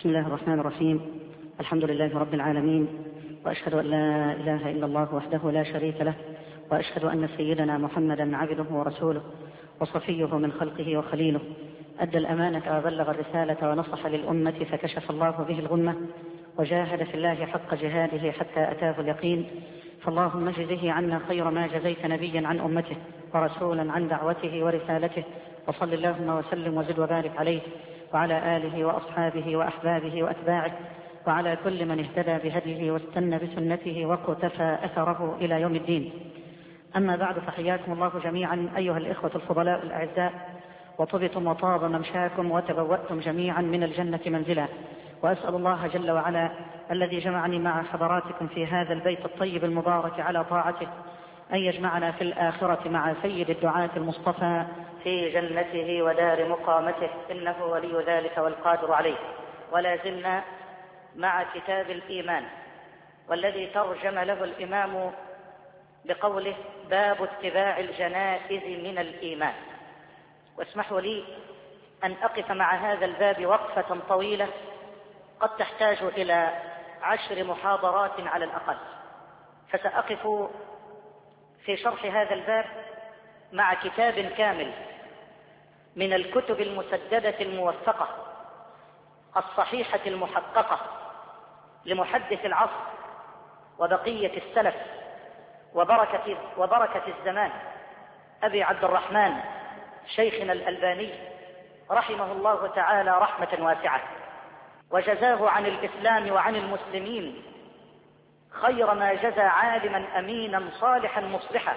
بسم الله الرحمن الرحيم. الحمد لله رب العالمين، وأشهد أن لا إله إلا الله وحده لا شريك له، وأشهد أن سيدنا محمدا عبده ورسوله وصفيه من خلقه وخليله، أدى الأمانة وبلغ الرسالة ونصح للأمة فكشف الله به الغمة، وجاهد في الله حق جهاده حتى أتاه اليقين. فاللهم اجزه عنا خير ما جزيت نبيا عن أمته ورسولا عن دعوته ورسالته، وصل اللهم وسلم وزد وبارك عليه وعلى آله وأصحابه وأحبابه وأتباعه وعلى كل من اهتدى بهديه واستنى بسنته واقتفى أثره إلى يوم الدين. أما بعد، فحياكم الله جميعا أيها الإخوة الفضلاء الأعزاء، وطبتم وطاب ممشاكم وتبوأتم جميعا من الجنة منزلا. وأسأل الله جل وعلا الذي جمعني مع حضراتكم في هذا البيت الطيب المبارك على طاعته أن يجمعنا في الآخرة مع سيد الدعاة المصطفى في جنته ودار مقامته، إنه ولي ذلك والقادر عليه. ولا زلنا مع كتاب الإيمان، والذي ترجم له الإمام بقوله: باب اتباع الجنائز من الإيمان. واسمحوا لي أن أقف مع هذا الباب وقفة طويلة قد تحتاج إلى 10 محاضرات على الأقل، فسأقف في شرح هذا الباب مع كتاب كامل من الكتب المسددة الموثقة الصحيحة المحققة لمحدث العصر وبقية السلف وبركة الزمان، أبي عبد الرحمن شيخنا الألباني رحمه الله تعالى رحمة واسعة، وجزاه عن الإسلام وعن المسلمين خير ما جزى عالما أمينا صالحا مصلحا.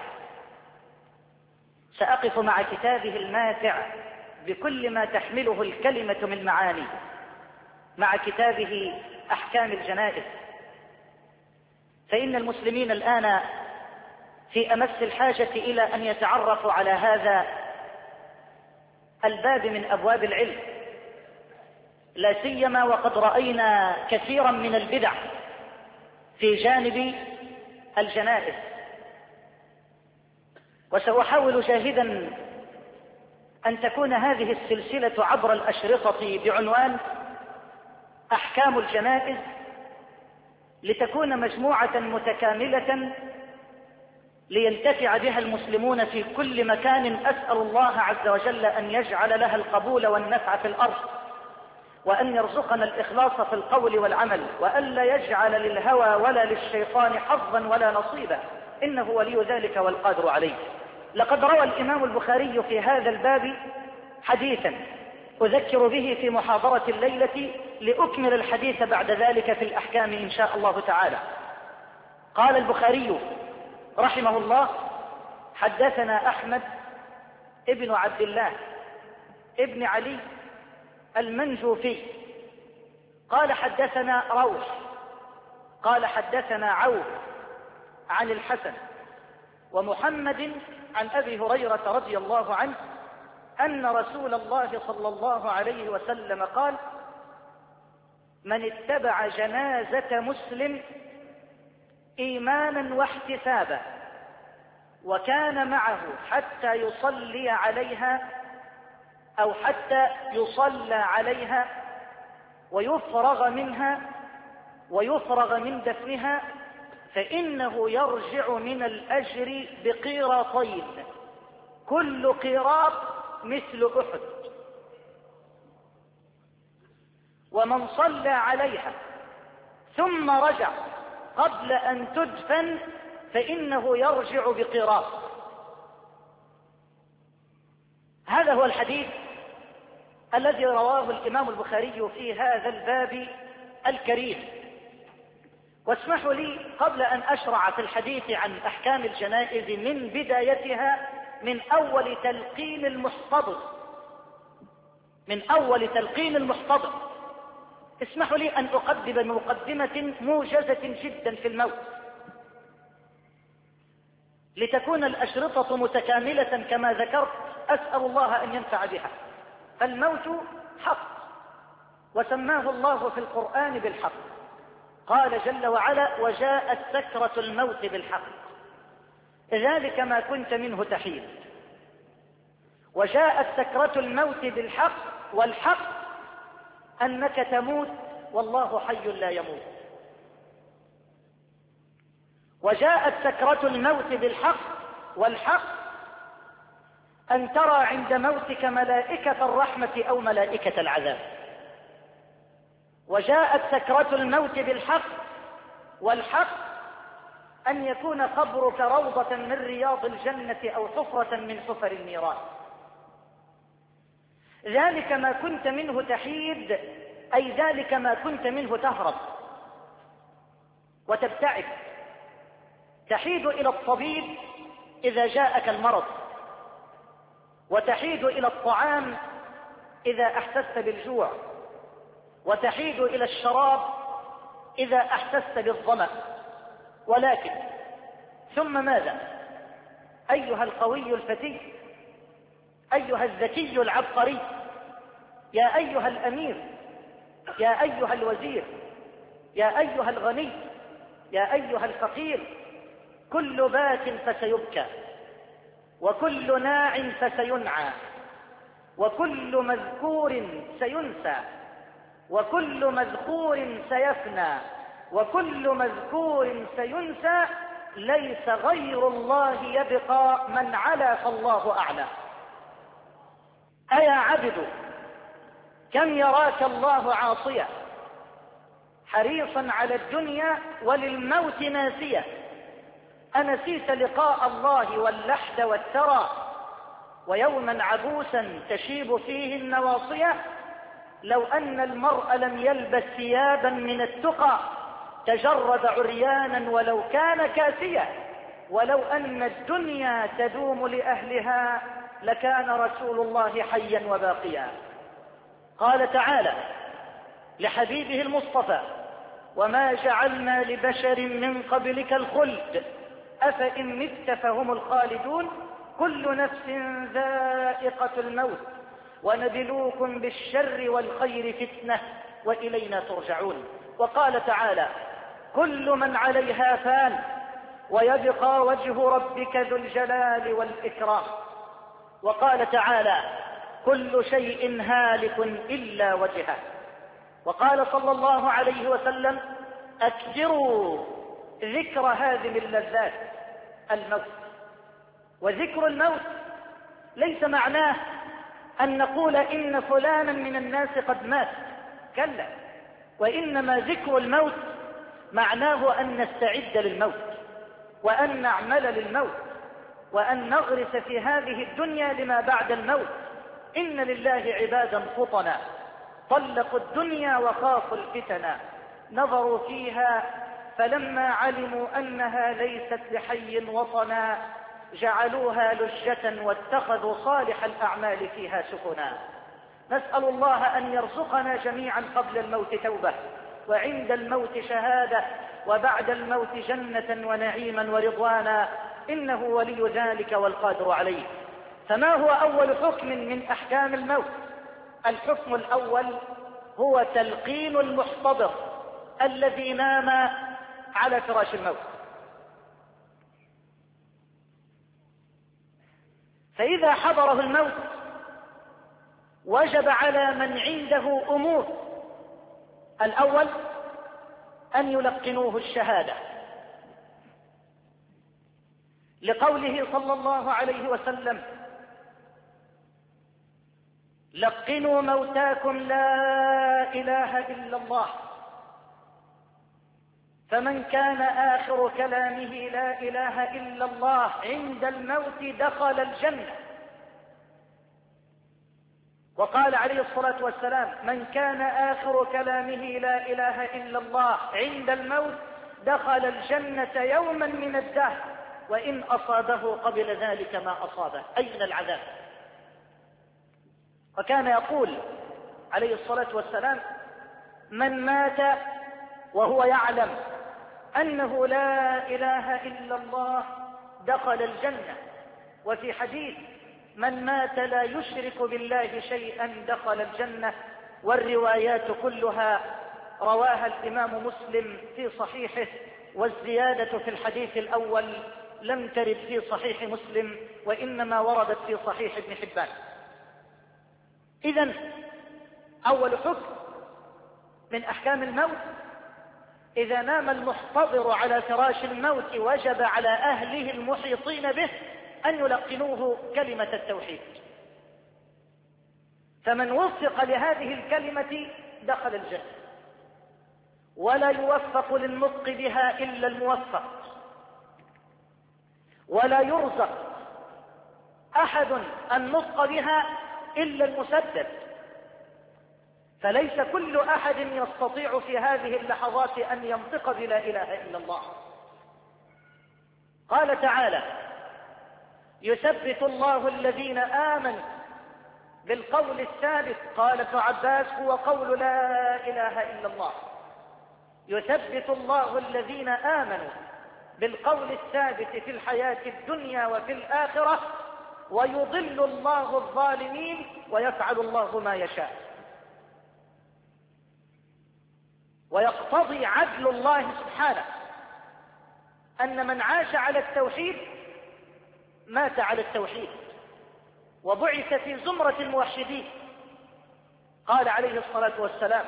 سأقف مع كتابه الماتع بكل ما تحمله الكلمة من معاني، مع كتابه أحكام الجنائز. فإن المسلمين الآن في أمس الحاجة إلى أن يتعرفوا على هذا الباب من أبواب العلم، لا سيما وقد رأينا كثيرا من البدع في جانب الجنائز. وسأحاول جاهدا أن تكون هذه السلسلة عبر الأشرطة بعنوان أحكام الجنائز لتكون مجموعة متكاملة لينتفع بها المسلمون في كل مكان. أسأل الله عز وجل أن يجعل لها القبول والنفع في الأرض، وأن يرزقنا الإخلاص في القول والعمل، وألا يجعل للهوى ولا للشيطان حظا ولا نصيبا، إنه ولي ذلك والقادر عليه. لقد روى الإمام البخاري في هذا الباب حديثا أذكر به في محاضرة الليلة لأكمل الحديث بعد ذلك في الأحكام إن شاء الله تعالى. قال البخاري رحمه الله: حدثنا أحمد ابن عبد الله ابن علي المنجوفي قال حدثنا روح قال حدثنا عوف عن الحسن ومحمد عن أبي هريرة رضي الله عنه أن رسول الله صلى الله عليه وسلم قال: من اتبع جنازة مسلم إيمانا واحتسابا وكان معه حتى يصلي عليها أو حتى يصلى عليها ويفرغ منها ويفرغ من دفنها، فإنه يرجع من الأجر بقيراطين، كل قيراط مثل أحد. ومن صلى عليها ثم رجع قبل أن تدفن فإنه يرجع بقيراط. هذا هو الحديث الذي رواه الإمام البخاري في هذا الباب الكريم. واسمحوا لي قبل أن أشرع في الحديث عن أحكام الجنائز من بدايتها، من أول تلقين المحتضر، اسمحوا لي أن أقدم بمقدمة موجزة جدا في الموت، لتكون الأشرطة متكاملة كما ذكرت. أسأل الله أن ينفع بها. فالموت حق، وسماه الله في القرآن بالحق. قال جل وعلا: وجاءت سكرة الموت بالحق ذلك ما كنت منه تحيد. وجاءت سكرة الموت بالحق، والحق أنك تموت والله حي لا يموت. وجاءت سكرة الموت بالحق، والحق أن ترى عند موتك ملائكة الرحمة أو ملائكة العذاب. وجاءت سكرة الموت بالحق، والحق أن يكون قبرك روضة من رياض الجنة أو حفرة من حفر النيران. ذلك ما كنت منه تحيد، أي ذلك ما كنت منه تهرب وتبتعد. تحيد إلى الطبيب إذا جاءك المرض، وتحيد إلى الطعام إذا أحسست بالجوع، وتحيد إلى الشراب إذا أحسست بالظمأ. ولكن ثم ماذا؟ أيها القوي الفتي، أيها الذكي العبقري، يا أيها الأمير، يا أيها الوزير، يا أيها الغني، يا أيها الفقير، كل باك فسيبكى، وكل ناع فسينعى، وكل مذكور سينسى، وكل مذكور سيفنى، وكل مذكور سينسى، ليس غير الله يبقى، من علا فالله أعلى. أيا عبد كم يراك الله عاصيا، حريصا على الدنيا وللموت ناسيا، أنسيت لقاء الله واللحد والثرى، ويوما عبوسا تشيب فيه النواصية. لو أن المرء لم يلبس ثيابا من التقى تجرد عريانا ولو كان كاسيا، ولو أن الدنيا تدوم لأهلها لكان رسول الله حيا وباقيا. قال تعالى لحبيبه المصطفى: وما جعلنا لبشر من قبلك الخلد أفإن مت فهم الخالدون كل نفس ذائقة الموت ونبلوكم بالشر والخير فتنة وإلينا ترجعون. وقال تعالى: كل من عليها فان ويبقى وجه ربك ذو الجلال والإكرام. وقال تعالى: كل شيء هالك إلا وجهه. وقال صلى الله عليه وسلم: أكثروا ذكر هذه اللذات، الموت. وذكر الموت ليس معناه أن نقول إن فلانا من الناس قد مات، كلا، وإنما ذكر الموت معناه أن نستعد للموت، وأن نعمل للموت، وأن نغرس في هذه الدنيا لما بعد الموت. إن لله عبادا فطنا طلقوا الدنيا وخافوا الفتنا، نظروا فيها فلما علموا أنها ليست لحي وطنا جعلوها لجة واتخذوا صالح الأعمال فيها سفنا. نسأل الله أن يرزقنا جميعا قبل الموت توبة، وعند الموت شهادة، وبعد الموت جنة ونعيما ورضوانا، إنه ولي ذلك والقادر عليه. فما هو أول حكم من أحكام الموت؟ الحكم الأول هو تلقين المحتضر الذي نام على فراش الموت. فإذا حضره الموت وجب على من عنده أمور: الأول أن يلقنوه الشهادة، لقوله صلى الله عليه وسلم: لقنوا موتاكم لا إله إلا الله، فمن كان آخر كلامه لا إله إلا الله عند الموت دخل الجنة. وقال عليه الصلاة والسلام: من كان آخر كلامه لا إله إلا الله عند الموت دخل الجنة يوما من الدهر، وإن أصابه قبل ذلك ما أصابه، أي من العذاب. وكان يقول عليه الصلاة والسلام: من مات وهو يعلم أنه لا إله إلا الله دخل الجنة. وفي حديث: من مات لا يشرك بالله شيئا دخل الجنة. والروايات كلها رواها الإمام مسلم في صحيحه، والزيادة في الحديث الأول لم ترد في صحيح مسلم، وإنما وردت في صحيح ابن حبان. إذن أول حكم من أحكام الموت: إذا نام المحتضر على فراش الموت وجب على أهله المحيطين به أن يلقنوه كلمة التوحيد، فمن وفق لهذه الكلمة دخل الجنة، ولا يوفق للنطق بها إلا الموفق، ولا يرزق أحد النطق بها إلا المسدد، فليس كل أحد يستطيع في هذه اللحظات أن ينطق بلا إله إلا الله. قال تعالى: يثبت الله الذين آمنوا بالقول الثابت. قال ابن عباس: هو قول لا إله إلا الله. يثبت الله الذين آمنوا بالقول الثابت في الحياة الدنيا وفي الآخرة، ويضل الله الظالمين ويفعل الله ما يشاء. ويقتضي عدل الله سبحانه أن من عاش على التوحيد مات على التوحيد وبعث في زمرة الموحدين. قال عليه الصلاة والسلام: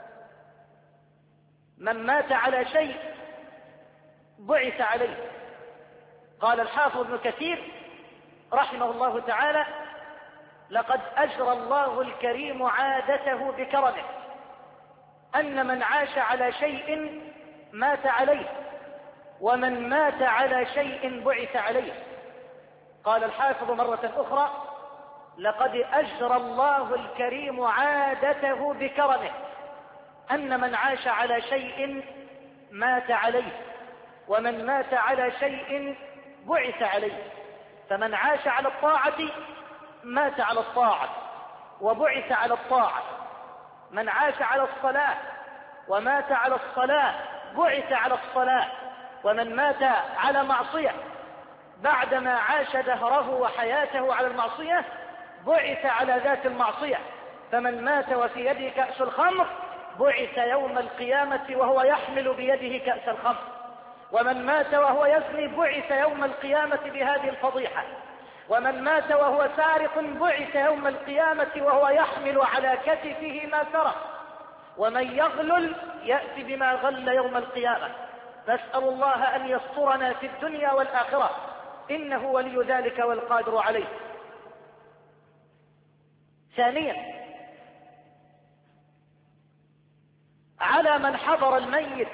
من مات على شيء بعث عليه. قال الحافظ ابن كثير رحمه الله تعالى: لقد أجرى الله الكريم عادته بكرمه أن من عاش على شيء مات عليه، ومن مات على شيء بعث عليه. قال الحافظ مرة أخرى: لقد أجرى الله الكريم عادته بكرمه أن من عاش على شيء مات عليه، ومن مات على شيء بعث عليه. فمن عاش على الطاعة مات على الطاعة وبعث على الطاعة، من عاش على الصلاة ومات على الصلاة بعث على الصلاة، ومن مات على معصية بعدما عاش دهره وحياته على المعصية بعث على ذات المعصية. فمن مات وفي يده كأس الخمر بعث يوم القيامة وهو يحمل بيده كأس الخمر، ومن مات وهو يزني بعث يوم القيامة بهذه الفضيحة، ومن مات وهو سارق بعث يوم القيامة وهو يحمل على كتفه ما سرق، ومن يغلل يأتي بما غل يوم القيامة. نسأل الله أن يسترنا في الدنيا والآخرة، إنه ولي ذلك والقادر عليه. ثانيا: على من حضر الميت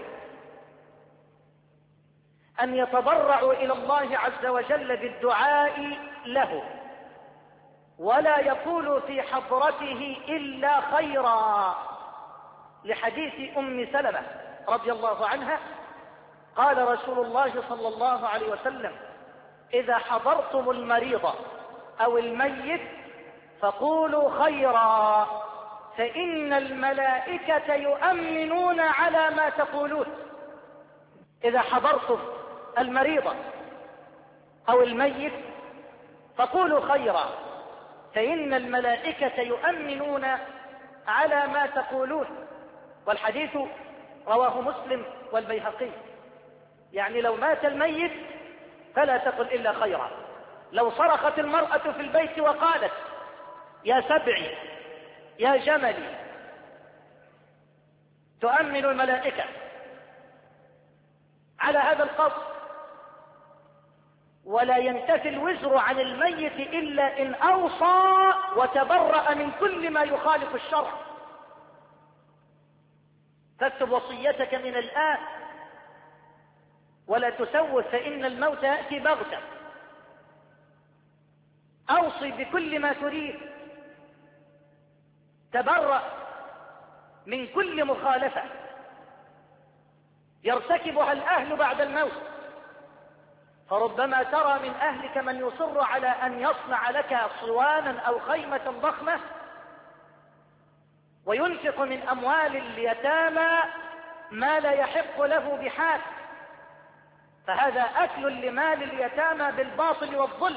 أن يتضرعوا إلى الله عز وجل بالدعاء له، ولا يقولوا في حضرته إلا خيرا، لحديث أم سلمة رضي الله عنها قال رسول الله صلى الله عليه وسلم: إذا حضرتم المريض أو الميت فقولوا خيرا، فإن الملائكة يؤمنون على ما تقولون. إذا حضرتم المريض أو الميت فقولوا خيرا، فإن الملائكة يؤمنون على ما تقولون. والحديث رواه مسلم والبيهقي. يعني لو مات الميت فلا تقل إلا خيرا. لو صرخت المرأة في البيت وقالت: يا سبعي يا جملي، تؤمن الملائكة على هذا القصد، ولا ينتفي الوزر عن الميت إلا إن أوصى وتبرأ من كل ما يخالف الشرع. فاكتب وصيتك من الآن ولا تسوف، فإن الموت يأتي بغتة. أوصي بكل ما تريد، تبرأ من كل مخالفة يرتكبها الأهل بعد الموت. فربما ترى من أهلك من يصر على أن يصنع لك صوانا أو خيمة ضخمة وينفق من أموال اليتامى ما لا يحق له بحال، فهذا أكل لمال اليتامى بالباطل والظلم.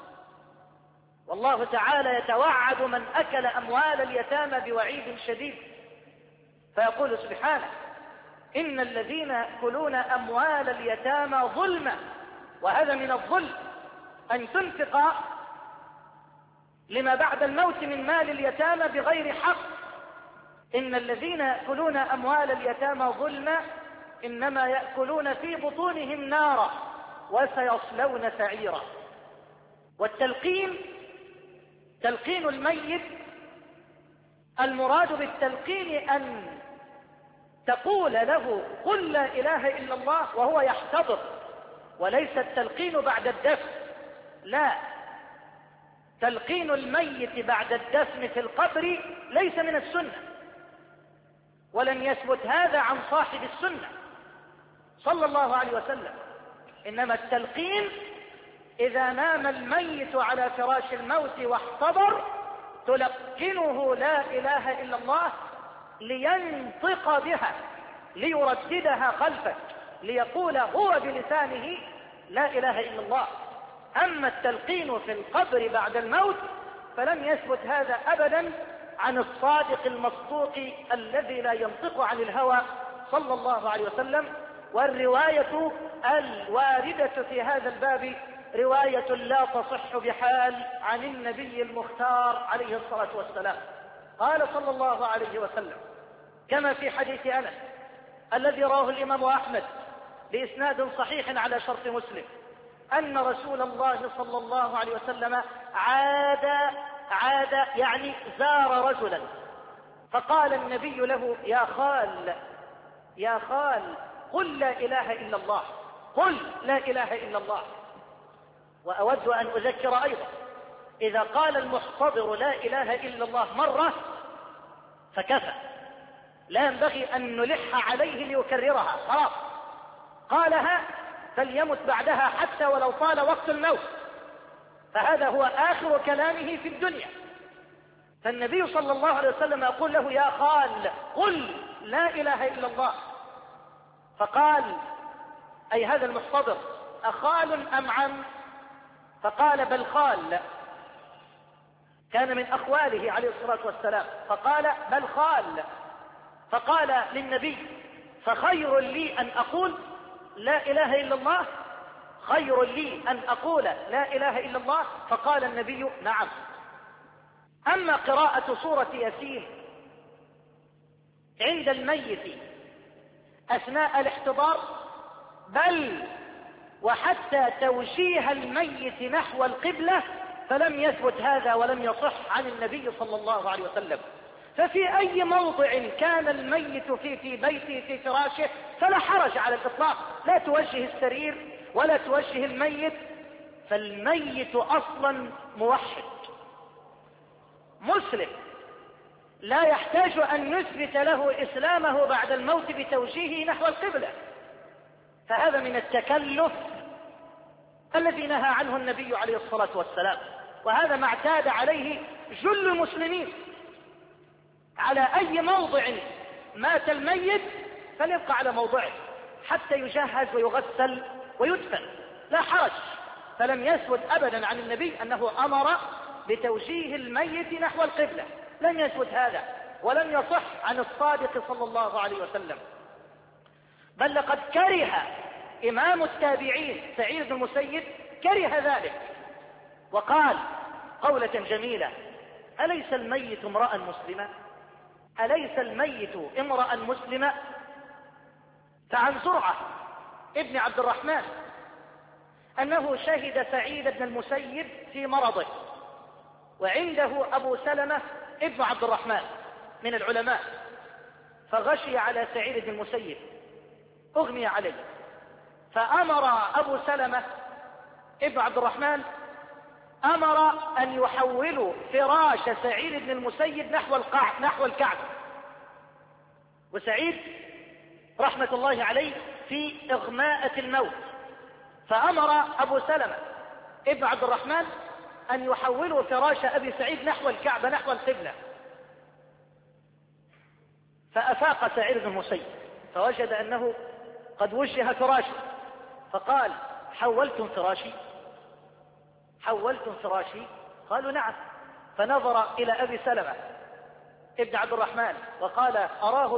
والله تعالى يتوعد من أكل أموال اليتامى بوعيد شديد، فيقول سبحانه: إن الذين يأكلون أموال اليتامى ظلما. وهذا من الظلم أن تنفق لما بعد الموت من مال اليتامى بغير حق. إن الذين يأكلون أموال اليتامى ظلما إنما يأكلون في بطونهم نارا وسيصلون سعيرا. والتلقين، تلقين الميت، المراد بالتلقين أن تقول له قل لا إله إلا الله وهو يحتضر، وليس التلقين بعد الدفن، لا، تلقين الميت بعد الدفن في القبر ليس من السنة، ولم يثبت هذا عن صاحب السنة صلى الله عليه وسلم. إنما التلقين إذا نام الميت على فراش الموت واحتضر تلقنه لا إله إلا الله لينطق بها، ليرددها خلفك، ليقول هو بلسانه لا إله إلا الله. أما التلقين في القبر بعد الموت فلم يثبت هذا أبدا عن الصادق المصدوق الذي لا ينطق عن الهوى صلى الله عليه وسلم. والرواية الواردة في هذا الباب رواية لا تصح بحال عن النبي المختار عليه الصلاة والسلام. قال صلى الله عليه وسلم كما في حديث أنس الذي رواه الإمام أحمد بإسناد صحيح على شرط مسلم أن رسول الله صلى الله عليه وسلم عاد يعني زار رجلا، فقال النبي له يا خال قل لا إله إلا الله، قل لا إله إلا الله. وأود أن أذكر أيضا إذا قال المحتضر لا إله إلا الله مرة فكفى، لا ينبغي أن نلح عليه ليكررها، خلاص قالها فليمت بعدها حتى ولو طال وقت الموت، فهذا هو آخر كلامه في الدنيا. فالنبي صلى الله عليه وسلم يقول له يا خال قل لا إله إلا الله، فقال أي هذا المحتضر أخال أم عم؟ فقال بل خال، كان من أخواله عليه الصلاة والسلام، فقال بل خال. فقال للنبي فخير لي أن أقول لا إله إلا الله، خير لي أن أقول لا إله إلا الله؟ فقال النبي نعم. أما قراءة سورة ياسين عند الميت أثناء الاحتضار بل وحتى توجيه الميت نحو القبلة فلم يثبت هذا ولم يصح عن النبي صلى الله عليه وسلم. ففي أي موضع كان الميت في بيته في فراشه فلا حرج على الإطلاق، لا توجه السرير ولا توجه الميت، فالميت أصلا موحد مسلم لا يحتاج أن يثبت له إسلامه بعد الموت بتوجيهه نحو القبلة. فهذا من التكلف الذي نهى عنه النبي عليه الصلاة والسلام، وهذا ما اعتاد عليه جل المسلمين. على أي موضع مات الميت فليبقى على موضعه حتى يجهز ويغسل ويدفن، لا حرج. فلم يثبت أبدا عن النبي أنه أمر بتوجيه الميت نحو القبلة، لم يثبت هذا ولم يصح عن الصادق صلى الله عليه وسلم. بل لقد كره إمام التابعين سعيد بن المسيب كره ذلك وقال قولة جميلة: أليس الميت امرأ مسلما؟ أليس الميت امرأ مسلما؟ فعن زرعة ابن عبد الرحمن أنه شهد سعيد بن المسيب في مرضه، وعنده أبو سلمة ابن عبد الرحمن من العلماء، فغشي على سعيد بن المسيب، أغمي عليه، فأمر أبو سلمة ابن عبد الرحمن أمر أن يحولوا فراش سعيد بن المسيب نحو الكعبة، وسعيد رحمة الله عليه في إغماءة الموت، فأمر أبو سلمة ابن عبد الرحمن أن يحولوا فراش أبي سعيد نحو الكعبة نحو القبلة. فأفاق سعيد بن المسيب فوجد أنه قد وجه فراشه، فقال: حولتم فراشي؟ حولتم فراشي؟ قالوا: نعم. فنظر إلى أبي سلمة ابن عبد الرحمن وقال: أراه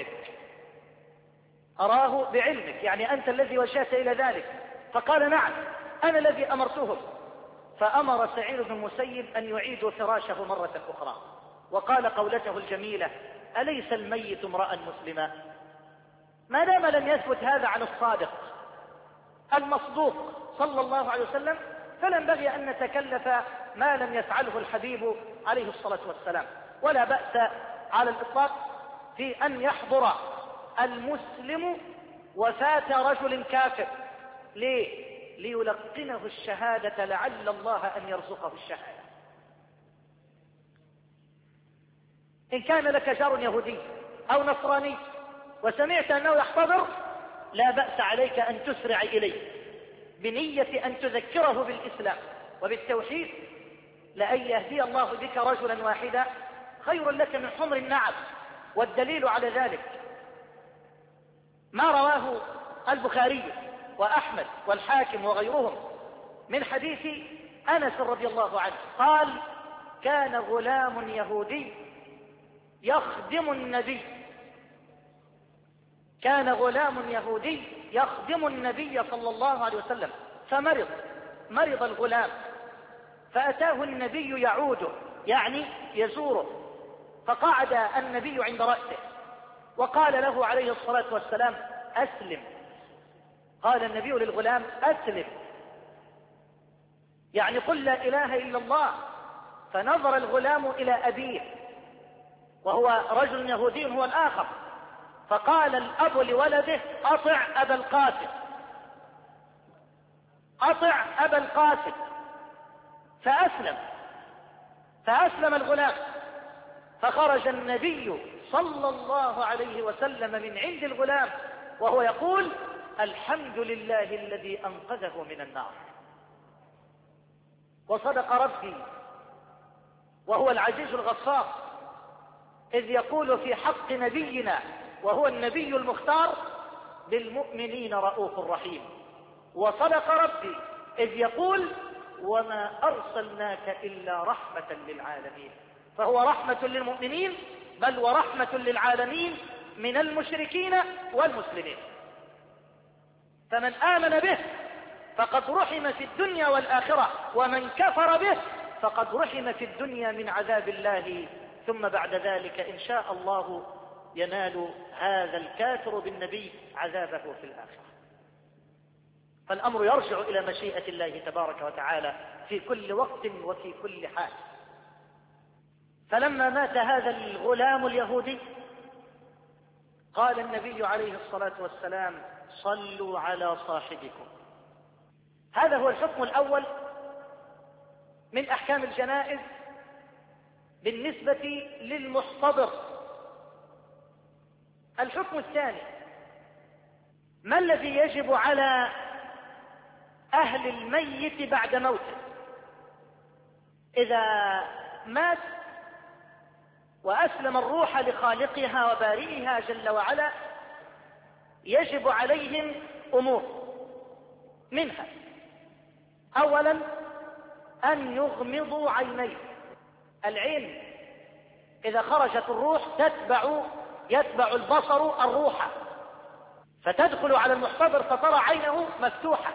بعلمك، يعني أنت الذي وجهت إلى ذلك. فقال: نعم، أنا الذي أمرتهم. فأمر سعيد بن المسيب أن يعيدوا فراشه مرة أخرى، وقال قولته الجميلة: أليس الميت امرأ مسلما؟ ما دام لم يثبت هذا عن الصادق المصدوق صلى الله عليه وسلم فلا ينبغي أن نتكلف ما لم يفعله الحبيب عليه الصلاة والسلام. ولا بأس على الإطلاق في أن يحضر المسلم وفاة رجل كافر. ليه؟ ليلقنه الشهادة لعل الله أن يرزقه الشهادة. إن كان لك جار يهودي أو نصراني وسمعت أنه يحتضر لا بأس عليك أن تسرع إليه بنية أن تذكره بالإسلام وبالتوحيد، لأن يهدي الله بك رجلا واحدا خير لك من حمر النعم. والدليل على ذلك ما رواه البخاري وأحمد والحاكم وغيرهم من حديث أنس رضي الله عنه قال: كان غلام يهودي يخدم النبي، كان غلام يهودي يخدم النبي صلى الله عليه وسلم مرض الغلام، فأتاه النبي يعوده يعني يزوره، فقعد النبي عند رأسه وقال له عليه الصلاة والسلام: أسلم. قال النبي للغلام: أسلم يعني قل لا إله إلا الله. فنظر الغلام إلى أبيه وهو رجل يهودي هو الآخر، فقال الأب لولده: أطع أبا القاسم، أطع أبا القاسم. فأسلم الغلام، فخرج النبي صلى الله عليه وسلم من عند الغلام وهو يقول: الحمد لله الذي أنقذه من النار. وصدق ربي وهو العزيز الغفار إذ يقول في حق نبينا وهو النبي المختار: بالمؤمنين رؤوف رحيم. وصدق ربي إذ يقول: وما أرسلناك إلا رحمة للعالمين. فهو رحمة للمؤمنين بل ورحمة للعالمين من المشركين والمسلمين. فمن آمن به فقد رحم في الدنيا والآخرة، ومن كفر به فقد رحم في الدنيا من عذاب الله، ثم بعد ذلك إن شاء الله ينال هذا الكافر بالنبي عذابه في الآخرة. فالأمر يرجع إلى مشيئة الله تبارك وتعالى في كل وقت وفي كل حال. فلما مات هذا الغلام اليهودي قال النبي عليه الصلاة والسلام: صلوا على صاحبكم. هذا هو الحكم الأول من أحكام الجنائز بالنسبة للمحتضر. الحكم الثاني: ما الذي يجب على أهل الميت بعد موته؟ إذا مات وأسلم الروح لخالقها وبارئها جل وعلا يجب عليهم أمور، منها: أولا أن يغمضوا عينيه. العين إذا خرجت الروح يتبع البصر الروح، فتدخل على المحتضر فترى عينه مفتوحة،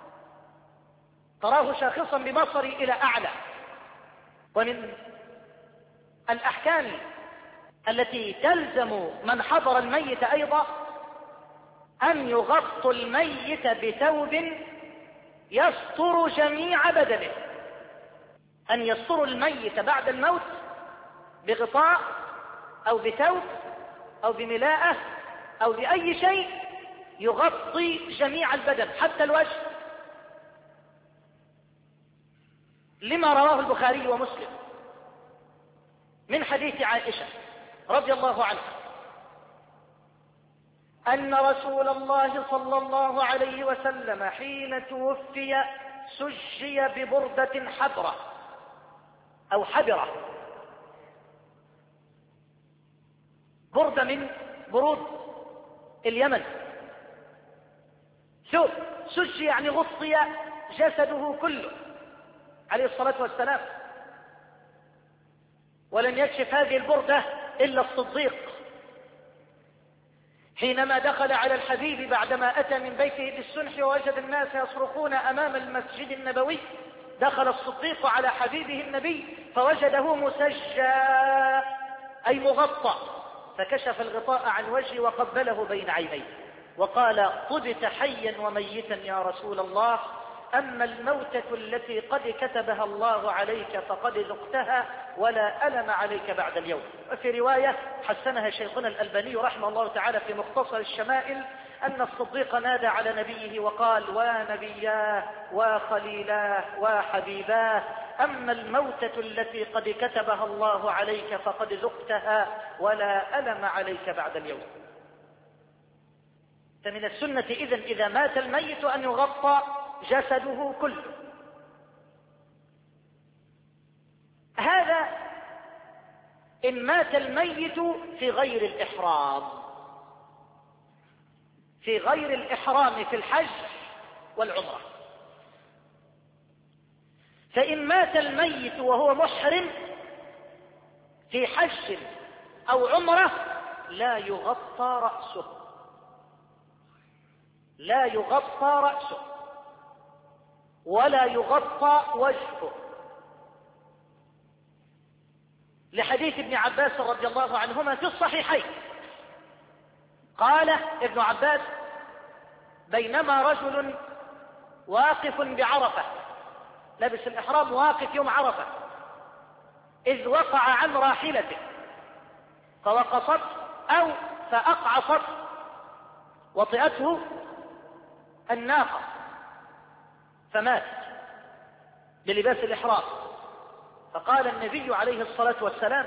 تراه شاخصا ببصري إلى أعلى. ومن الأحكام التي تلزم من حضر الميت أيضا أن يغطوا الميت بثوب يستر جميع بدنه، أن يستروا الميت بعد الموت بغطاء أو بثوب أو بملاءة أو بأي شيء يغطي جميع البدن حتى الوجه، لما رواه البخاري ومسلم من حديث عائشة رضي الله عنها أن رسول الله صلى الله عليه وسلم حين توفي سجي ببردة حبرة أو حبرة، بردة من برود اليمن، ثوب سجي يعني غطي جسده كله عليه الصلاة والسلام. ولم يكشف هذه البردة إلا الصديق حينما دخل على الحبيب بعدما أتى من بيته بالسنح ووجد الناس يصرخون أمام المسجد النبوي. دخل الصديق على حبيبه النبي فوجده مسجى أي مغطى فكشف الغطاء عن وجهه وقبله بين عينيه وقال: طبت حيا وميتا يا رسول الله، أما الموتة التي قد كتبها الله عليك فقد ذقتها ولا ألم عليك بعد اليوم. وفي رواية حسنها شيخنا الألباني رحمه الله تعالى في مختصر الشمائل أن الصديق نادى على نبيه وقال: ونبياه وخليلاه وحبيباه، أما الموتة التي قد كتبها الله عليك فقد ذقتها ولا ألم عليك بعد اليوم. فمن السنة إذا مات الميت أن يغطى جسده كله. هذا إن مات الميت في غير الإحرام، في غير الإحرام في الحج والعمرة. فإن مات الميت وهو محرم في حج أو عمرة لا يغطى رأسه، لا يغطى رأسه ولا يغطى وجهه، لحديث ابن عباس رضي الله عنهما في الصحيحين. قال ابن عباس: بينما رجل واقف بعرفة، لبس الإحرام واقف يوم عرفة، إذ وقع عن راحلته فوقصت أو فأقعصت وطئته الناقة فمات بلباس الإحرام. فقال النبي عليه الصلاة والسلام: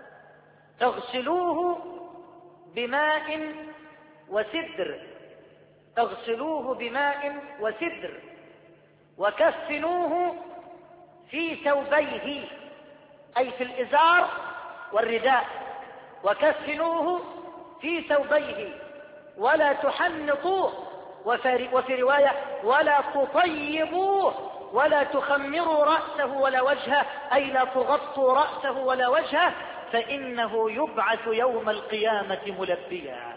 اغسلوه بماء وسدر، اغسلوه بماء وسدر وكفنوه في ثوبيه، أي في الإزار والرداء، وكفنوه في ثوبيه ولا تحنطوه، وفي رواية ولا تطيبوه ولا تخمروا رأسه ولا وجهه، أي لا تغطوا رأسه ولا وجهه، فإنه يبعث يوم القيامة ملبيا.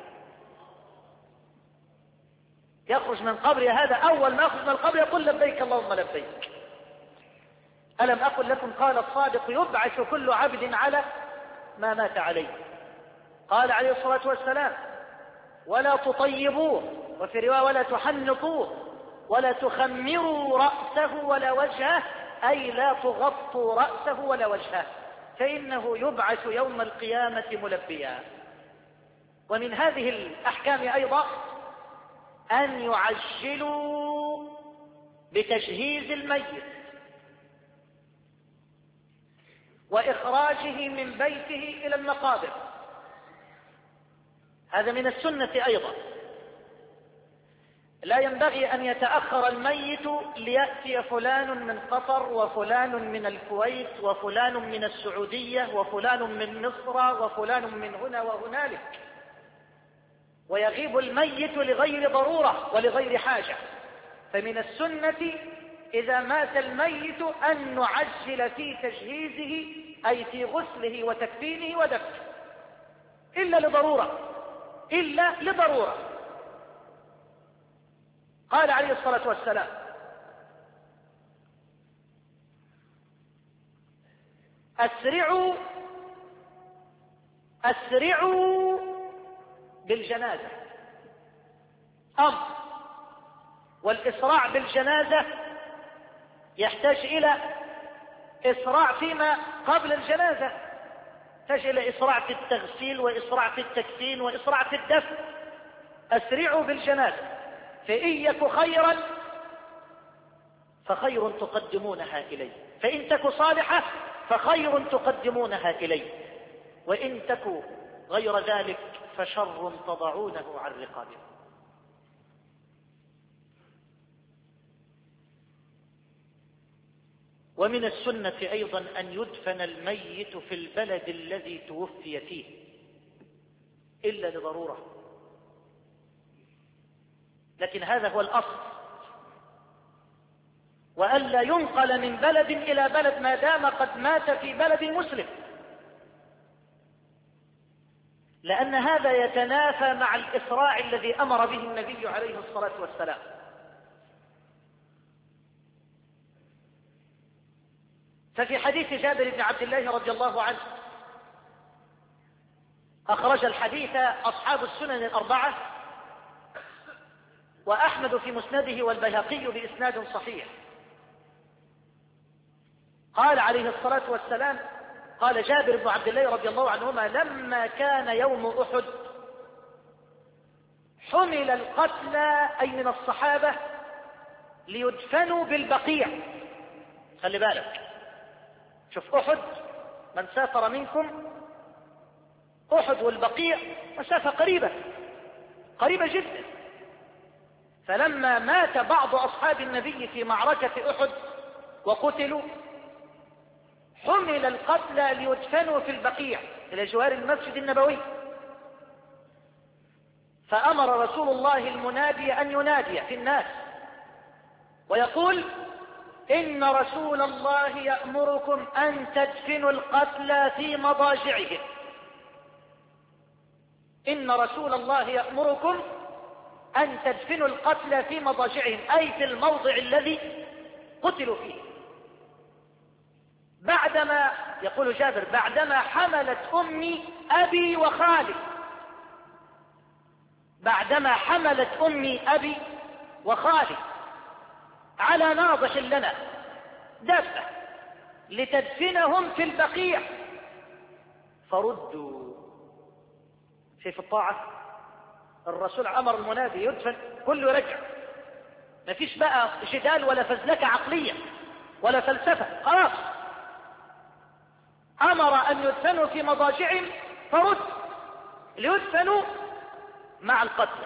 يخرج من قبره، هذا أول ما يخرج من القبر يقول: لبيك اللهم لبيك. ألم أقل لكم قال الصادق: يبعث كل عبد على ما مات عليه. قال عليه الصلاة والسلام: ولا تطيبوه، وفي رواية ولا تحنطوه ولا تخمروا رأسه ولا وجهه، أي لا تغطوا رأسه ولا وجهه، فإنه يبعث يوم القيامة ملبيا. ومن هذه الأحكام أيضا أن يعجلوا بتجهيز الميت وإخراجه من بيته إلى المقابر، هذا من السنة أيضا. لا ينبغي أن يتأخر الميت ليأتي فلان من قطر وفلان من الكويت وفلان من السعودية وفلان من مصر وفلان من هنا وهنالك، ويغيب الميت لغير ضرورة ولغير حاجة. فمن السنة إذا مات الميت أن نعجل في تجهيزه، أي في غسله وتكفينه ودفنه، إلا لضرورة، إلا لضرورة. قال عليه الصلاة والسلام: أسرعوا أسرعوا بالجنازة. أمر، والإسراع بالجنازة يحتاج إلى إسراع فيما قبل الجنازة، يحتاج إلى إسراع في التغسيل وإسراع في التكفين وإسراع في الدفن. أسرعوا بالجنازة، فإن يك خيرا فخير تقدمونها إليه، فإن تك صالحة فخير تقدمونها إليه، وإن تك غير ذلك فشر تضعونه عن رقابكم. ومن السنة أيضا أن يدفن الميت في البلد الذي توفي فيه إلا لضرورة، لكن هذا هو الأصل، وألا ينقل من بلد إلى بلد ما دام قد مات في بلد مسلم، لأن هذا يتنافى مع الإسراع الذي أمر به النبي عليه الصلاة والسلام. ففي حديث جابر بن عبد الله رضي الله عنه أخرج الحديث أصحاب السنن الأربعة، وأحمد في مسنده والبيهقي بإسناد صحيح. قال عليه الصلاة والسلام، قال جابر بن عبد الله رضي الله عنهما: لما كان يوم أحد حمل القتلى أي من الصحابة ليدفنوا بالبقيع. خلي بالك، شوف أحد، من سافر منكم أحد والبقيع مسافة قريبة جدا. فلما مات بعض أصحاب النبي في معركة أحد وقتلوا حمل القتلى ليدفنوا في البقيع إلى جوار المسجد النبوي. فأمر رسول الله المنادي أن ينادي في الناس ويقول: إن رسول الله يأمركم أن تدفنوا القتلى في مضاجعهم. إن رسول الله يأمركم أن تدفنوا القتلى في مضاجعهم، أي في الموضع الذي قتلوا فيه. بعدما، يقول جابر، بعدما حملت أمي أبي وخالي، بعدما حملت أمي أبي وخالي على ناضح لنا دابة لتدفنهم في البقيع فردوا. في الطاعة الرسول أمر المنادي يدفن، كله يرجع، ما فيش بقى جدال ولا فزلكة عقلية ولا فلسفة، خلاص أمر أن يدفنوا في مضاجعهم فرد ليدفنوا مع القتلى.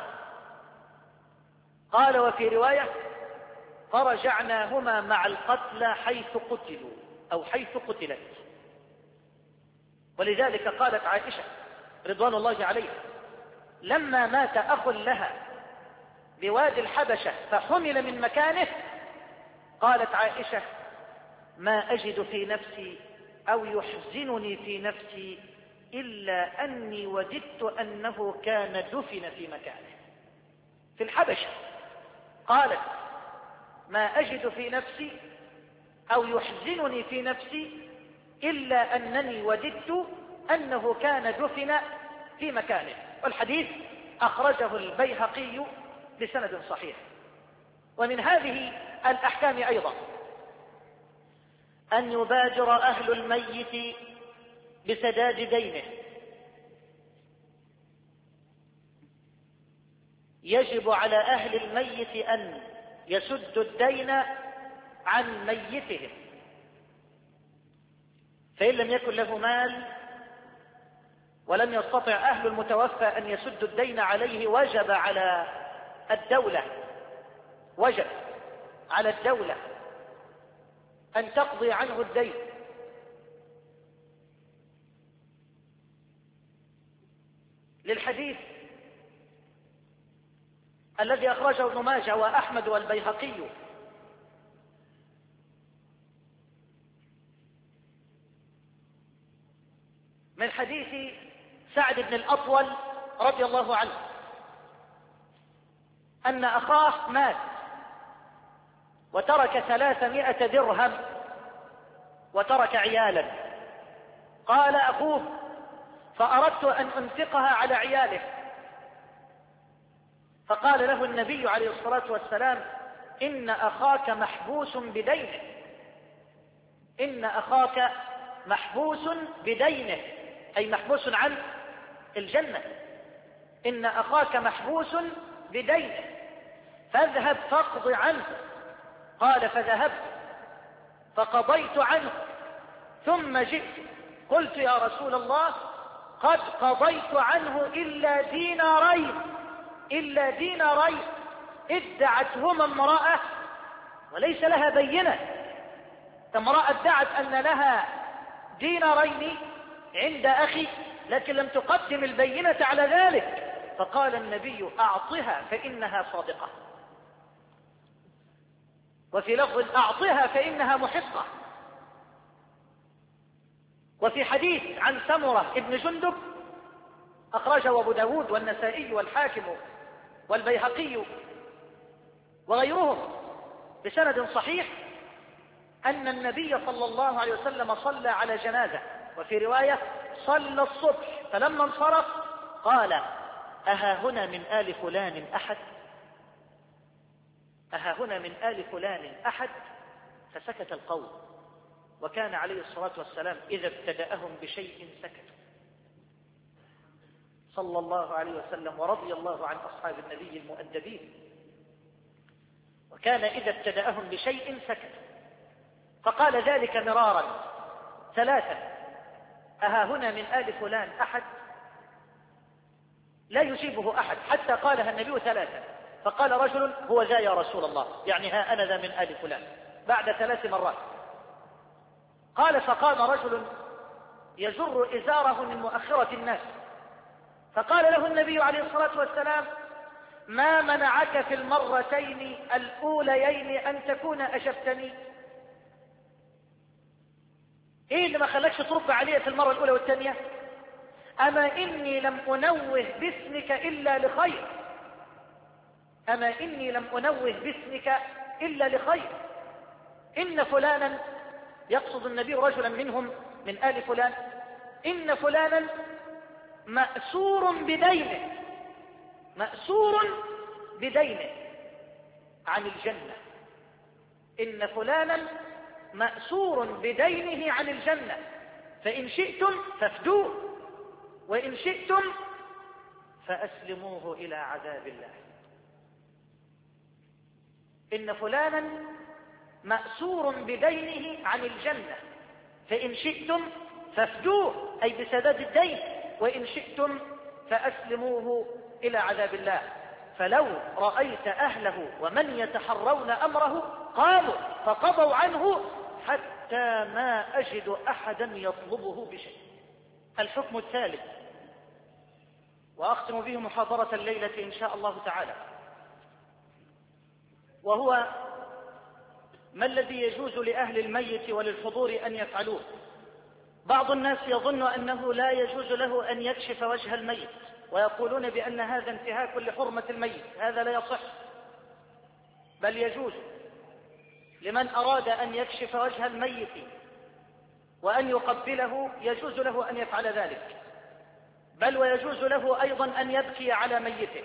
قال وفي رواية: فرجعناهما مع القتلى حيث قتلوا أو حيث قتلت. ولذلك قالت عائشة رضوان الله عليها لما مات أخ لها بوادي الحبشة فحمل من مكانه، قالت عائشة: ما أجد في نفسي أو يحزنني في نفسي إلا أني وددت أنه كان دفن في مكانه في الحبشة. قالت: ما أجد في نفسي أو يحزنني في نفسي إلا أنني وددت أنه كان دفن في مكانه. والحديث أخرجه البيهقي بسند صحيح. ومن هذه الأحكام أيضا أن يبادر أهل الميت بسداد دينه. يجب على أهل الميت أن يسدوا الدين عن ميتهم، فإن لم يكن له مال ولم يستطع أهل المتوفى أن يسدوا الدين عليه وجب على الدولة أن تقضي عنه الدين. للحديث الذي أخرجه ابن ماجه وأحمد والبيهقي من حديث سعد بن الأطول رضي الله عنه أن أخاه مات وترك 300 درهم وترك عيالا. قال أخوه: فأردت أن أنفقها على عياله. فقال له النبي عليه الصلاة والسلام: إن أخاك محبوس بدينه، إن أخاك محبوس بدينه، أي محبوس عن الجنة. إن أخاك محبوس بدينه فاذهب فاقض عنه. قال: فذهبت فقضيت عنه ثم جئت قلت: يا رسول الله، قد قضيت عنه إلا دينارين ادعتهما امرأة وليس لها بينة. امرأة ادعت أن لها دينارين عند أخي لكن لم تقدم البينة على ذلك. فقال النبي: أعطها فإنها صادقة، وفي لفظ: أعطها فإنها محقة. وفي حديث عن سمرة ابن جندب أخرجه أبو داود والنسائي والحاكم والبيهقي وغيرهم بسند صحيح أن النبي صلى الله عليه وسلم صلى على جنازة، وفي رواية: صلى الصبح فلما انصرف قال: أها هنا من آل فلان أحد؟ أها هنا من آل فلان أحد؟ فسكت القوم. وكان عليه الصلاة والسلام إذا ابتدأهم بشيء سكتوا صلى الله عليه وسلم، ورضي الله عن أصحاب النبي المؤدبين. وكان إذا ابتدأهم بشيء سكتوا، فقال ذلك مرارا ثلاثا: أها هنا من آل فلان أحد؟ لا يجيبه أحد حتى قالها النبي ثلاثا، فقال رجل: هو ذا يا رسول الله، يعني ها أنا ذا من آل فلان، بعد 3 مرات. قال: فقام رجل يجر إزاره من مؤخرة الناس، فقال له النبي عليه الصلاة والسلام: ما منعك في المرتين الأوليين أن تكون أجبتني؟ إيه اللي ما خلاكش ترد علي في المرة الأولى والثانية؟ أما إني لم أنوه باسمك إلا لخير، أما إني لم أنوه باسمك إلا لخير. إن فلانا، يقصد النبي رجلا منهم من آل فلان، إن فلانا مأسور بدينه، مأسور بدينه عن الجنة. إن فلانا مأسور بدينه عن الجنة، فإن شئتم فافدوه، وإن شئتم فأسلموه إلى عذاب الله. إن فلانا مأسور بدينه عن الجنة، فإن شئتم فافدوه، أي بسداد الدين، وإن شئتم فأسلموه إلى عذاب الله. فلو رأيت أهله ومن يتحرون أمره قاموا فقضوا عنه حتى ما أجد أحدا يطلبه بشيء. الحكم الثالث، وأختم به محاضرة الليلة إن شاء الله تعالى، وهو ما الذي يجوز لأهل الميت وللحضور أن يفعلوه. بعض الناس يظن أنه لا يجوز له أن يكشف وجه الميت، ويقولون بأن هذا انتهاك لحرمة الميت. هذا لا يصح، بل يجوز لمن أراد أن يكشف وجه الميت وأن يقبله، يجوز له أن يفعل ذلك، بل ويجوز له أيضا أن يبكي على ميته.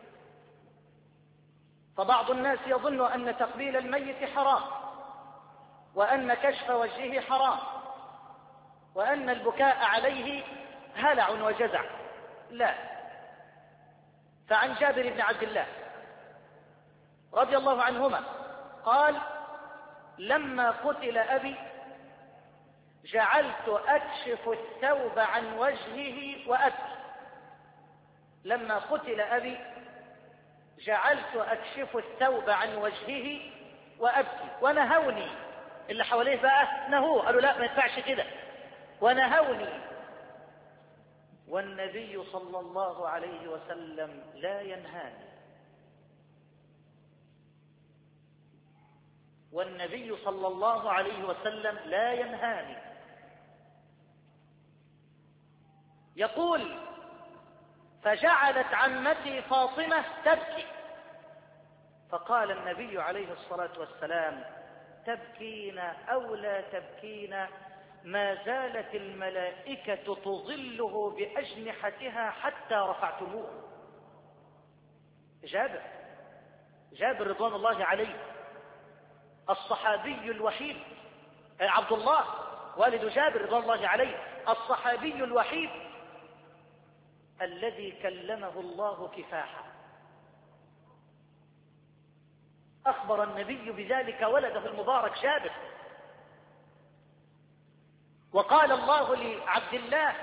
فبعض الناس يظن أن تقبيل الميت حرام، وأن كشف وجهه حرام، وأن البكاء عليه هلع وجزع. لا. فعن جابر بن عبد الله رضي الله عنهما قال: لما قتل أبي جعلت أكشف الثوب عن وجهه وأبكي. لما قتل أبي جعلت أكشف الثوب عن وجهه وأبكي، ونهوني. اللي حواليه بقى نهوه، قالوا لا ما ينفعش كده، ونهوني. والنبي صلى الله عليه وسلم لا ينهاني، والنبي صلى الله عليه وسلم لا ينهاني. يقول: فجعلت عمتي فاطمة تبكي، فقال النبي عليه الصلاة والسلام: تبكين أو لا تبكين، ما زالت الملائكة تظله بأجنحتها حتى رفعتموه. جابر رضوان الله عليه الصحابي الوحيد، عبد الله والد جابر رضوان الله عليه الصحابي الوحيد الذي كلمه الله كفاحا. أخبر النبي بذلك ولده المبارك جابر، وقال الله لعبد الله: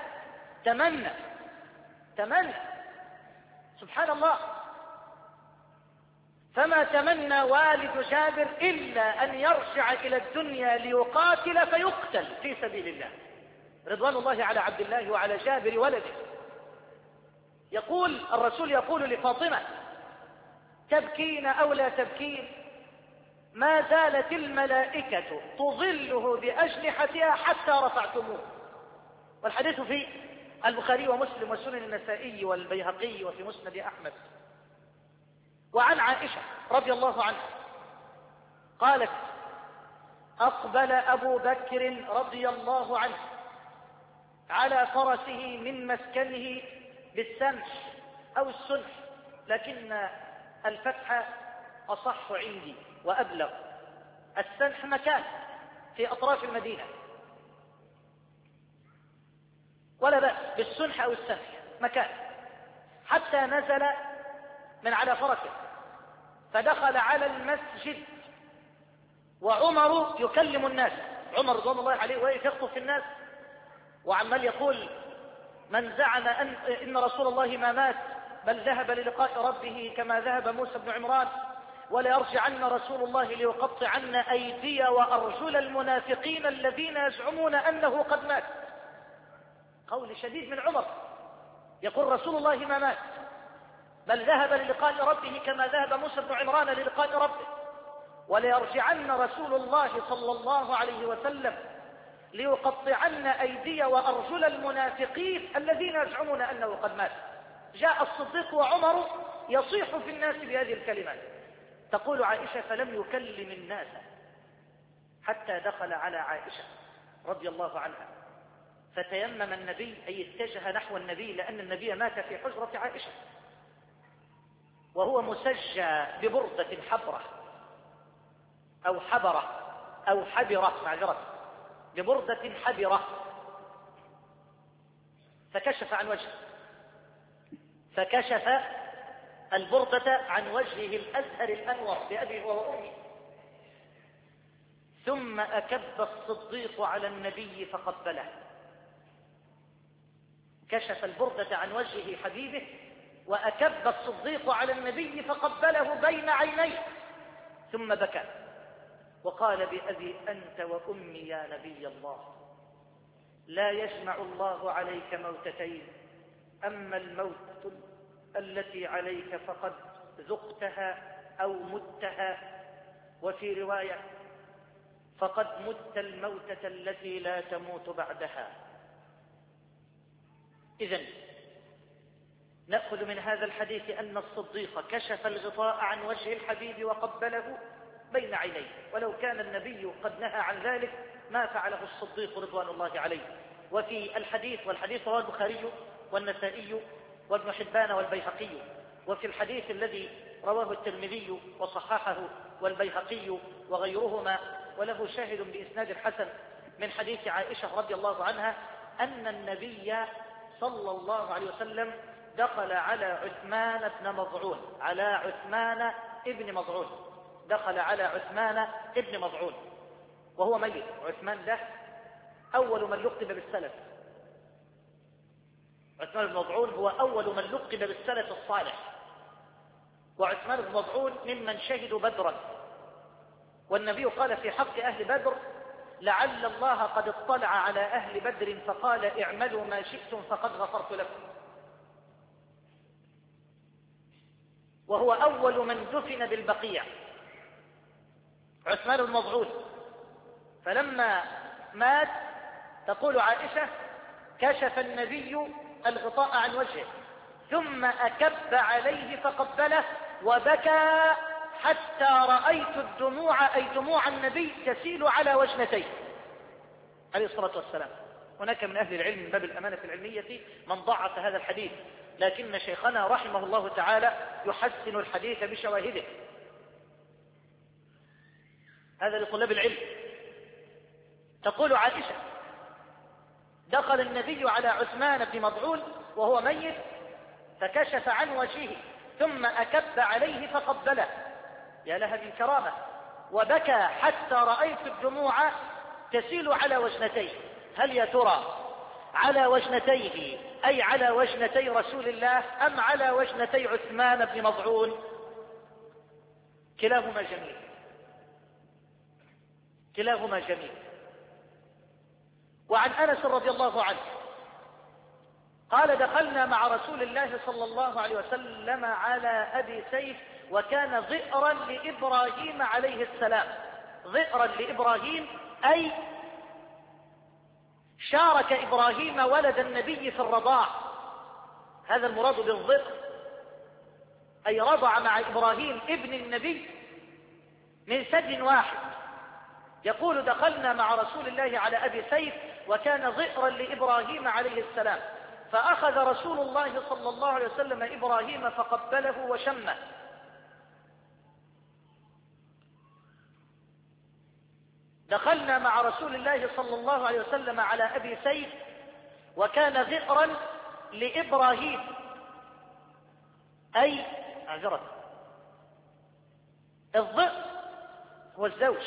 تمنى. سبحان الله. فما تمنى والد جابر إلا أن يرجع إلى الدنيا ليقاتل فيقتل في سبيل الله، رضوان الله على عبد الله وعلى جابر ولده. يقول الرسول يقول لفاطمة: تبكين أو لا تبكين، ما زالت الملائكة تظله بأجنحتها حتى رفعتموه. والحديث في البخاري ومسلم وسنن النسائي والبيهقي وفي مسند أحمد. وعن عائشة رضي الله عنها قالت: أقبل أبو بكر رضي الله عنه على فرسه من مسكنه بالسمح أو السلح، لكن الفتح أصح عندي وأبلغ. السمح مكان في أطراف المدينة، ولا بأس بالسنح أو السمح مكان، حتى نزل من على فرسه فدخل على المسجد وعمر يكلم الناس. عمر رضوان الله عليه واقف يخطب في الناس وعمال يقول: من زعم إن رسول الله ما مات بل ذهب للقاء ربه كما ذهب موسى بن عمران، وليرجعن رسول الله ليقطعن أيدي وأرجل المنافقين الذين يزعمون أنه قد مات. قول شديد من عمر، يقول رسول الله ما مات بل ذهب للقاء ربه كما ذهب موسى بن عمران للقاء ربه، وليرجعن رسول الله صلى الله عليه وسلم ليقطعن أيدي وأرجل المنافقين الذين يزعمون أنه قد مات. جاء الصديق وعمر يصيح في الناس بهذه الكلمات. تقول عائشة: فلم يكلم الناس حتى دخل على عائشة رضي الله عنها، فتيمم النبي، أي اتجه نحو النبي، لأن النبي مات في حجرة عائشة وهو مسجى ببردة حبرة أو حبرة أو حبرة، معذرة، ببردة حبرة، فكشف عن وجهه، فكشف البردة عن وجهه الأزهر الأنور بأبيه وأمه. ثم أكب الصديق على النبي فقبله، كشف البردة عن وجهه حبيبه وأكب الصديق على النبي فقبله بين عينيه، ثم بكى وقال: بأبي أنت وأمي يا نبي الله، لا يجمع الله عليك موتتين، أما الموت التي عليك فقد ذقتها أو متها، وفي رواية فقد مت الموتة التي لا تموت بعدها. إذن نأخذ من هذا الحديث أن الصديق كشف الغطاء عن وجه الحبيب وقبله بين عينيه، ولو كان النبي قد نهى عن ذلك ما فعله الصديق رضوان الله عليه. وفي الحديث، والحديث رواه البخاري والنسائي وابن حبان والبيهقي، وفي الحديث الذي رواه الترمذي وصححه والبيهقي وغيرهما وله شاهد بإسناد حسن من حديث عائشة رضي الله عنها أن النبي صلى الله عليه وسلم دخل على عثمان بن مظعون، على عثمان ابن مظعون، دخل على عثمان ابن مظعون وهو ميت. عثمان ده أول من لقب بالسلف، عثمان بن مظعون هو أول من لقب بالسلف الصالح، وعثمان بن مظعون ممن شهدوا بدرا، والنبي قال في حق أهل بدر: لعل الله قد اطلع على أهل بدر فقال: اعملوا ما شئتم فقد غفرت لكم. وهو أول من دفن بالبقيع عثمان بن مظعون. فلما مات تقول عائشة: كشف النبي الغطاء عن وجهه ثم أكب عليه فقبله وبكى حتى رأيت الدموع، أي دموع النبي، تسيل على وجنتيه عليه الصلاة والسلام. هناك من أهل العلم من باب الأمانة العلمية من ضعف هذا الحديث، لكن شيخنا رحمه الله تعالى يحسن الحديث بشواهده. هذا لطلاب العلم. تقول عائشة: دخل النبي على عثمان بن مظعون وهو ميت فكشف عن وجهه ثم أكب عليه فقبله، يا لها من كرامة، وبكى حتى رأيت الدموع تسيل على وجنتيه. هل يا ترى على وجنتيه أي على وجنتي رسول الله أم على وجنتي عثمان بن مظعون؟ كلاهما جميل، كلاهما جميل. وعن أنس رضي الله عنه قال: دخلنا مع رسول الله صلى الله عليه وسلم على أبي سيف وكان ضئرا لإبراهيم عليه السلام. ضئرا لإبراهيم أي شارك إبراهيم ولد النبي في الرضاع، هذا المراد بالضئر، أي رضع مع إبراهيم ابن النبي من ثدي واحد. يقول: دخلنا مع رسول الله على أبي سيف وكان ظئرا لإبراهيم عليه السلام، فأخذ رسول الله صلى الله عليه وسلم إبراهيم فقبله وشمه. دخلنا مع رسول الله صلى الله عليه وسلم على أبي سيف وكان ذئرا لإبراهيم، أي عذرة. الذئر هو الزوج،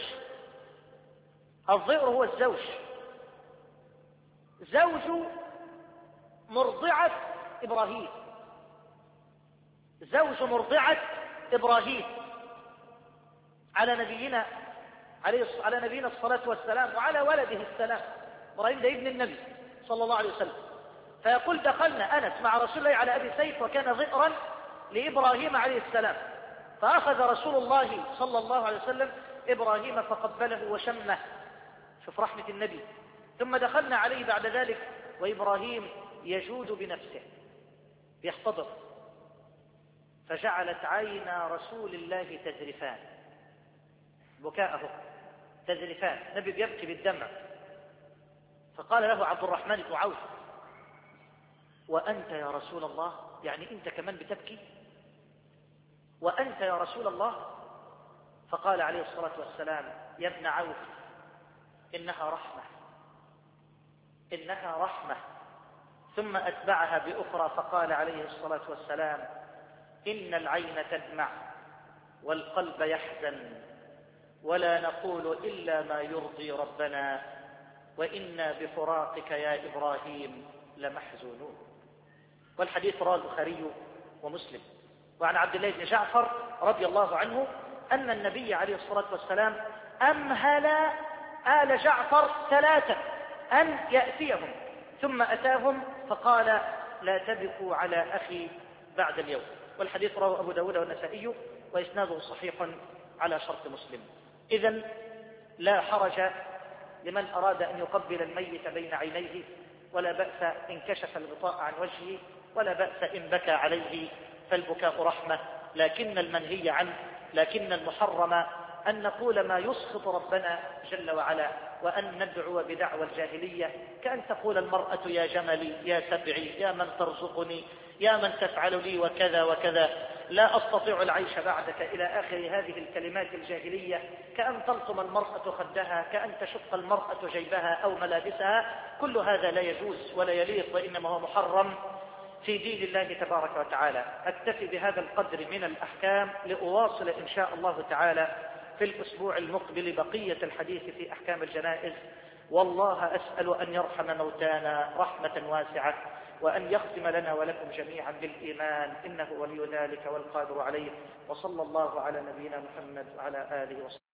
الذئر هو الزوج، زوج مرضعة إبراهيم، زوج مرضعة إبراهيم على نبينا الصلاة والسلام وعلى ولده السلام. إبراهيم ده ابن النبي صلى الله عليه وسلم. فيقول دخلنا أنس مع رسول الله على أبي سيف وكان ذئرا لإبراهيم عليه السلام، فأخذ رسول الله صلى الله عليه وسلم إبراهيم فقبله وشمه. شوف رحمة النبي. ثم دخلنا عليه بعد ذلك وإبراهيم يجود بنفسه يحتضر، فجعلت عينا رسول الله تذرفان، بكاءه تذرفان، النبي بيبكي بالدمع. فقال له عبد الرحمن بن عوف: وأنت يا رسول الله؟ يعني أنت كمان بتبكي؟ وأنت يا رسول الله؟ فقال عليه الصلاة والسلام: يا ابن عوف، إنها رحمة، إنها رحمة. ثم أتبعها بأخرى فقال عليه الصلاة والسلام: إن العين تدمع والقلب يحزن، ولا نقول إلا ما يرضي ربنا، وإنا بفراقك يا إبراهيم لمحزونون. والحديث رواه البخاري ومسلم. وعن عبد الله بن جعفر رضي الله عنه أن النبي عليه الصلاة والسلام أمهل آل جعفر 3 أن يأتيهم، ثم أتاهم فقال: لا تبكوا على أخي بعد اليوم. والحديث رواه أبو داود والنسائي وإسناده صحيح على شرط مسلم. إذن لا حرج لمن أراد أن يقبل الميت بين عينيه، ولا بأس إن كشف الغطاء عن وجهه، ولا بأس إن بكى عليه، فالبكاء رحمة. لكن المنهي عنه، لكن المحرم أن نقول ما يسخط ربنا جل وعلا، وأن ندعو بدعوى الجاهلية، كأن تقول المرأة: يا جملي، يا سبعي، يا من ترزقني، يا من تفعل لي وكذا وكذا، لا أستطيع العيش بعدك، إلى آخر هذه الكلمات الجاهلية. كأن تلطم المرأة خدها، كأن تشق المرأة جيبها أو ملابسها. كل هذا لا يجوز ولا يليق، وإنما هو محرم في دين الله تبارك وتعالى. أكتفي بهذا القدر من الأحكام لأواصل إن شاء الله تعالى في الأسبوع المقبل بقية الحديث في أحكام الجنائز. والله أسأل أن يرحم موتانا رحمة واسعة، وأن يختم لنا ولكم جميعا بالإيمان، إنه ولي ذلك والقادر عليه. وصلى الله على نبينا محمد وعلى آله وصحبه.